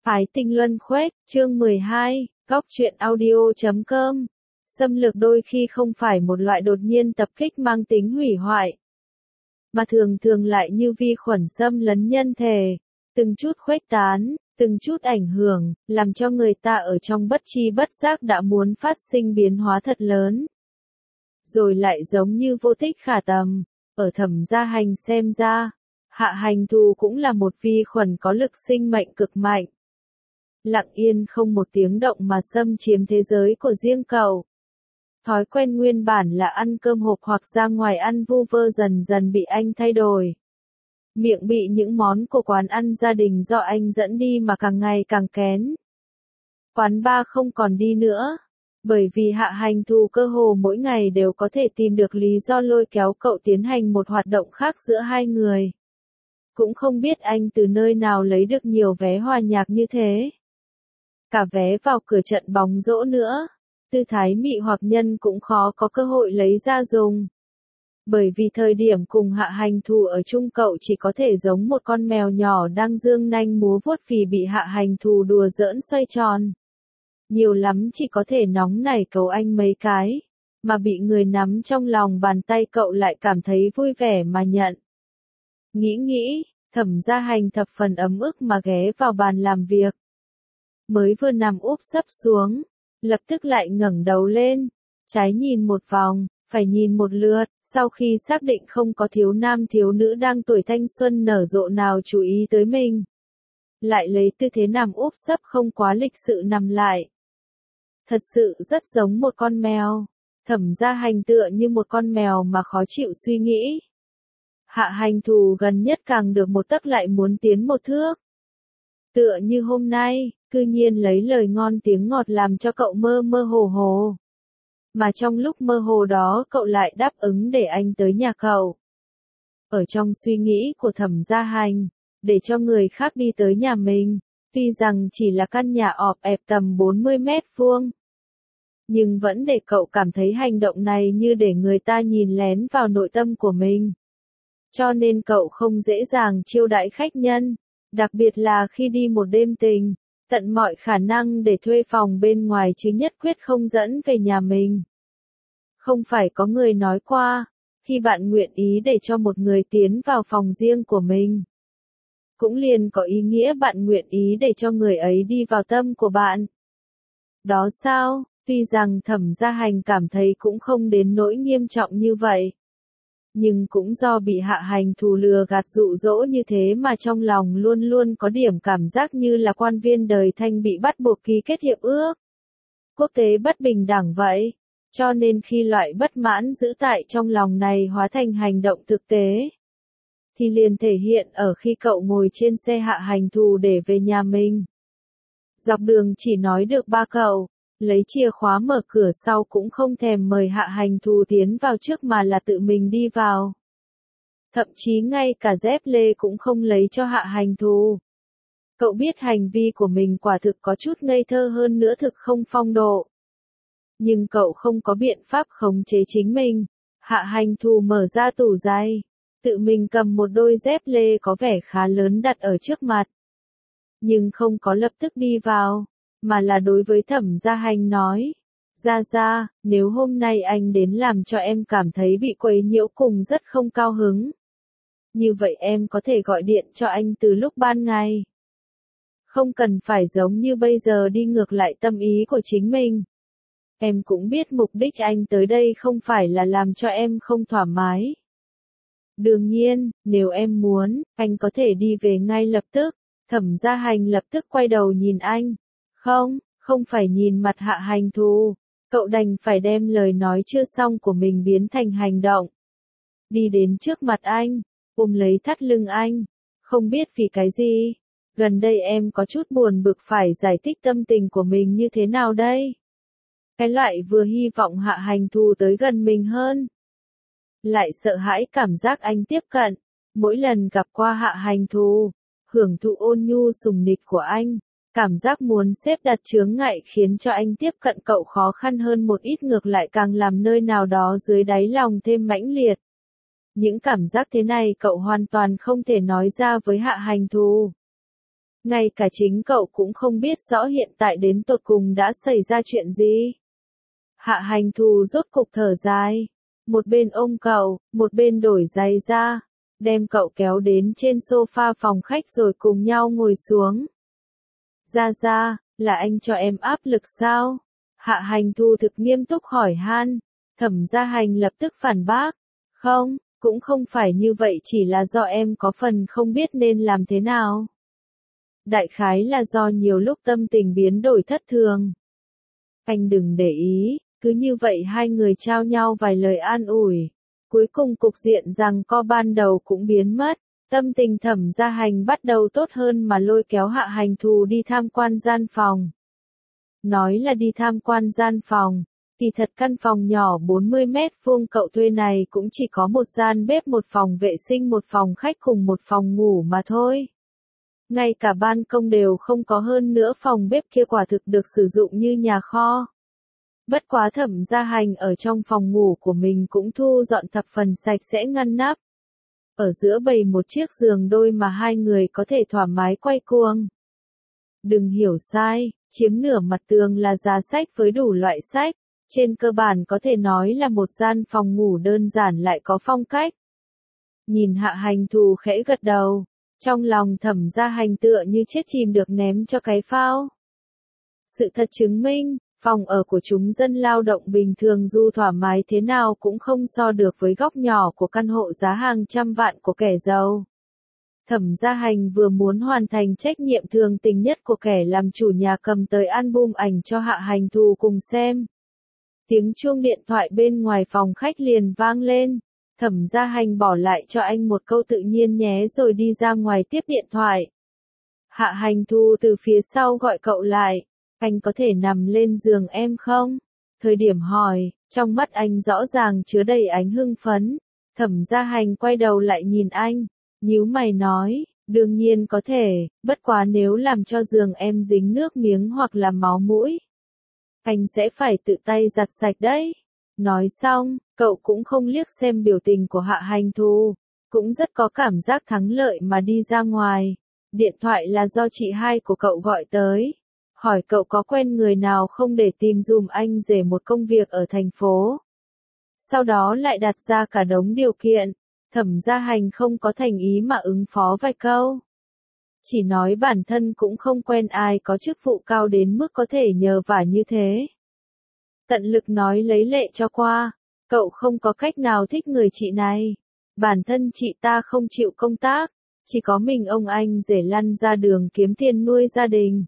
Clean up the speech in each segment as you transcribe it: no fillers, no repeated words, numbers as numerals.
Ái tình luân khuếch, chương 12, góc truyện audio.com. Xâm lược đôi khi không phải một loại đột nhiên tập kích mang tính hủy hoại, mà thường thường lại như vi khuẩn xâm lấn nhân thể, từng chút khuếch tán, từng chút ảnh hưởng, làm cho người ta ở trong bất tri bất giác đã muốn phát sinh biến hóa thật lớn. Rồi lại giống như vô tích khả tầm, ở Thẩm Gia Hành xem ra, Hạ Hành Thù cũng là một vi khuẩn có lực sinh mệnh cực mạnh. Lặng yên không một tiếng động mà xâm chiếm thế giới của riêng cậu. Thói quen nguyên bản là ăn cơm hộp hoặc ra ngoài ăn vu vơ dần dần bị anh thay đổi. Miệng bị những món của quán ăn gia đình do anh dẫn đi mà càng ngày càng kén. Quán bar không còn đi nữa, bởi vì Hạ Hành Thù cơ hồ mỗi ngày đều có thể tìm được lý do lôi kéo cậu tiến hành một hoạt động khác giữa hai người. Cũng không biết anh từ nơi nào lấy được nhiều vé hòa nhạc như thế. Cả vé vào cửa trận bóng rổ nữa, tư thái mị hoặc nhân cũng khó có cơ hội lấy ra dùng. Bởi vì thời điểm cùng Hạ Hành Thù ở chung cậu chỉ có thể giống một con mèo nhỏ đang dương nanh múa vuốt vì bị Hạ Hành Thù đùa giỡn xoay tròn. Nhiều lắm chỉ có thể nóng nảy cầu anh mấy cái, mà bị người nắm trong lòng bàn tay cậu lại cảm thấy vui vẻ mà nhận. Nghĩ, Thẩm Gia Hành thập phần ấm ức mà ghé vào bàn làm việc. Mới vừa nằm úp sấp xuống, lập tức lại ngẩng đầu lên, trái nhìn một vòng, phải nhìn một lượt, sau khi xác định không có thiếu nam thiếu nữ đang tuổi thanh xuân nở rộ nào chú ý tới mình. Lại lấy tư thế nằm úp sấp không quá lịch sự nằm lại. Thật sự rất giống một con mèo. Thẩm Gia Hành tựa như một con mèo mà khó chịu suy nghĩ. Hạ Hành Thù gần nhất càng được một tấc lại muốn tiến một thước. Tựa như hôm nay, cư nhiên lấy lời ngon tiếng ngọt làm cho cậu mơ mơ hồ hồ. Mà trong lúc mơ hồ đó cậu lại đáp ứng để anh tới nhà cậu. Ở trong suy nghĩ của Thẩm Gia Hành, để cho người khác đi tới nhà mình, tuy rằng chỉ là căn nhà ọp ẹp tầm 40 mét vuông. Nhưng vẫn để cậu cảm thấy hành động này như để người ta nhìn lén vào nội tâm của mình. Cho nên cậu không dễ dàng chiêu đãi khách nhân, đặc biệt là khi đi một đêm tình, tận mọi khả năng để thuê phòng bên ngoài chứ nhất quyết không dẫn về nhà mình. Không phải có người nói qua, khi bạn nguyện ý để cho một người tiến vào phòng riêng của mình, cũng liền có ý nghĩa bạn nguyện ý để cho người ấy đi vào tâm của bạn. Đó sao, tuy rằng Thẩm Gia Hành cảm thấy cũng không đến nỗi nghiêm trọng như vậy. Nhưng cũng do bị Hạ Hành Thù lừa gạt dụ dỗ như thế mà trong lòng luôn luôn có điểm cảm giác như là quan viên đời Thanh bị bắt buộc ký kết hiệp ước quốc tế bất bình đẳng vậy. Cho nên khi loại bất mãn giữ tại trong lòng này hóa thành hành động thực tế, thì liền thể hiện ở khi cậu ngồi trên xe Hạ Hành Thù để về nhà mình. Dọc đường chỉ nói được 3 câu, lấy chìa khóa mở cửa sau cũng không thèm mời Hạ Hành Thù tiến vào trước mà là tự mình đi vào. Thậm chí ngay cả dép lê cũng không lấy cho Hạ Hành Thù. Cậu biết hành vi của mình quả thực có chút ngây thơ hơn nữa thực không phong độ. Nhưng cậu không có biện pháp khống chế chính mình. Hạ Hành Thù mở ra tủ giày, tự mình cầm một đôi dép lê có vẻ khá lớn đặt ở trước mặt. Nhưng không có lập tức đi vào, mà là đối với Thẩm Gia Hành nói, Gia, nếu hôm nay anh đến làm cho em cảm thấy bị quấy nhiễu cùng rất không cao hứng. Như vậy em có thể gọi điện cho anh từ lúc ban ngày. Không cần phải giống như bây giờ đi ngược lại tâm ý của chính mình. Em cũng biết mục đích anh tới đây không phải là làm cho em không thoải mái. Đương nhiên, nếu em muốn, anh có thể đi về ngay lập tức. Thẩm Gia Hành lập tức quay đầu nhìn anh. Không phải nhìn mặt Hạ Hành Thù. Cậu đành phải đem lời nói chưa xong của mình biến thành hành động. Đi đến trước mặt anh, ôm lấy thắt lưng anh. Không biết vì cái gì, gần đây em có chút buồn bực phải giải thích tâm tình của mình như thế nào đây? Cái loại vừa hy vọng Hạ Hành Thù tới gần mình hơn, lại sợ hãi cảm giác anh tiếp cận. Mỗi lần gặp qua Hạ Hành Thù, hưởng thụ ôn nhu sùng nịch của anh, cảm giác muốn xếp đặt chướng ngại khiến cho anh tiếp cận cậu khó khăn hơn một ít, ngược lại càng làm nơi nào đó dưới đáy lòng thêm mãnh liệt. Những cảm giác thế này cậu hoàn toàn không thể nói ra với Hạ Hành Thù. Ngay cả chính cậu cũng không biết rõ hiện tại đến tột cùng đã xảy ra chuyện gì. Hạ Hành Thù rốt cục thở dài. Một bên ôm cậu, một bên đổi giày ra, đem cậu kéo đến trên sofa phòng khách rồi cùng nhau ngồi xuống. Ra ra, là anh cho em áp lực sao? Hạ Hành Thù thực nghiêm túc hỏi han. Thẩm Gia Hành lập tức phản bác. Không, cũng không phải như vậy, chỉ là do em có phần không biết nên làm thế nào. Đại khái là do nhiều lúc tâm tình biến đổi thất thường. Anh đừng để ý, cứ như vậy hai người trao nhau vài lời an ủi. Cuối cùng cục diện giằng co ban đầu cũng biến mất. Tâm tình Thẩm Gia Hành bắt đầu tốt hơn mà lôi kéo Hạ Hành Thù đi tham quan gian phòng. Nói là đi tham quan gian phòng, kỳ thật căn phòng nhỏ 40 mét vuông cậu thuê này cũng chỉ có một gian bếp, một phòng vệ sinh, một phòng khách cùng một phòng ngủ mà thôi. Ngay cả ban công đều không có, hơn nữa phòng bếp kia quả thực được sử dụng như nhà kho. Bất quá Thẩm Gia Hành ở trong phòng ngủ của mình cũng thu dọn thập phần sạch sẽ ngăn nắp. Ở giữa bày một chiếc giường đôi mà hai người có thể thoải mái quay cuồng. Đừng hiểu sai, chiếm nửa mặt tường là giá sách với đủ loại sách. Trên cơ bản có thể nói là một gian phòng ngủ đơn giản lại có phong cách. Nhìn Hạ Hành Thù khẽ gật đầu. Trong lòng Thẩm Gia Hành tựa như chết chìm được ném cho cái phao. Sự thật chứng minh, phòng ở của chúng dân lao động bình thường dù thoải mái thế nào cũng không so được với góc nhỏ của căn hộ giá hàng trăm vạn của kẻ giàu. Thẩm Gia Hành vừa muốn hoàn thành trách nhiệm thường tình nhất của kẻ làm chủ nhà, cầm tới album ảnh cho Hạ Hành Thù cùng xem. Tiếng chuông điện thoại bên ngoài phòng khách liền vang lên. Thẩm Gia Hành bỏ lại cho anh một câu tự nhiên nhé rồi đi ra ngoài tiếp điện thoại. Hạ Hành Thù từ phía sau gọi cậu lại. Anh có thể nằm lên giường em không? Thời điểm hỏi, trong mắt anh rõ ràng chứa đầy ánh hưng phấn. Thẩm Gia Hành quay đầu lại nhìn anh, nhíu mày nói, đương nhiên có thể, bất quá nếu làm cho giường em dính nước miếng hoặc là máu mũi, anh sẽ phải tự tay giặt sạch đấy. Nói xong, cậu cũng không liếc xem biểu tình của Hạ Hành Thù, cũng rất có cảm giác thắng lợi mà đi ra ngoài. Điện thoại là do chị hai của cậu gọi tới, hỏi cậu có quen người nào không để tìm dùm anh rể một công việc ở thành phố. Sau đó lại đặt ra cả đống điều kiện. Thẩm Gia Hành không có thành ý mà ứng phó vài câu. Chỉ nói bản thân cũng không quen ai có chức vụ cao đến mức có thể nhờ vả như thế. Tận lực nói lấy lệ cho qua, cậu không có cách nào thích người chị này. Bản thân chị ta không chịu công tác, chỉ có mình ông anh rể lăn ra đường kiếm tiền nuôi gia đình.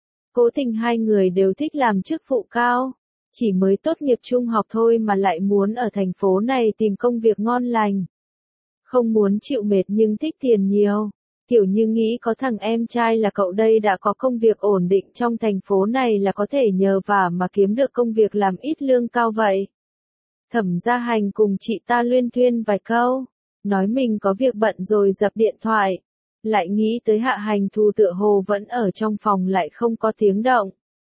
Cố tình hai người đều thích làm chức vụ cao, chỉ mới tốt nghiệp trung học thôi mà lại muốn ở thành phố này tìm công việc ngon lành. Không muốn chịu mệt nhưng thích tiền nhiều, kiểu như nghĩ có thằng em trai là cậu đây đã có công việc ổn định trong thành phố này là có thể nhờ vả mà kiếm được công việc làm ít lương cao vậy. Thẩm Gia Hành cùng chị ta luyên thuyên vài câu, nói mình có việc bận rồi dập điện thoại. Lại nghĩ tới Hạ Hành Thù tựa hồ vẫn ở trong phòng lại không có tiếng động.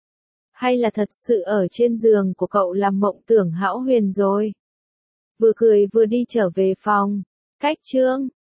Hay là thật sự ở trên giường của cậu làm mộng tưởng hão huyền rồi. Vừa cười vừa đi trở về phòng. Cách chương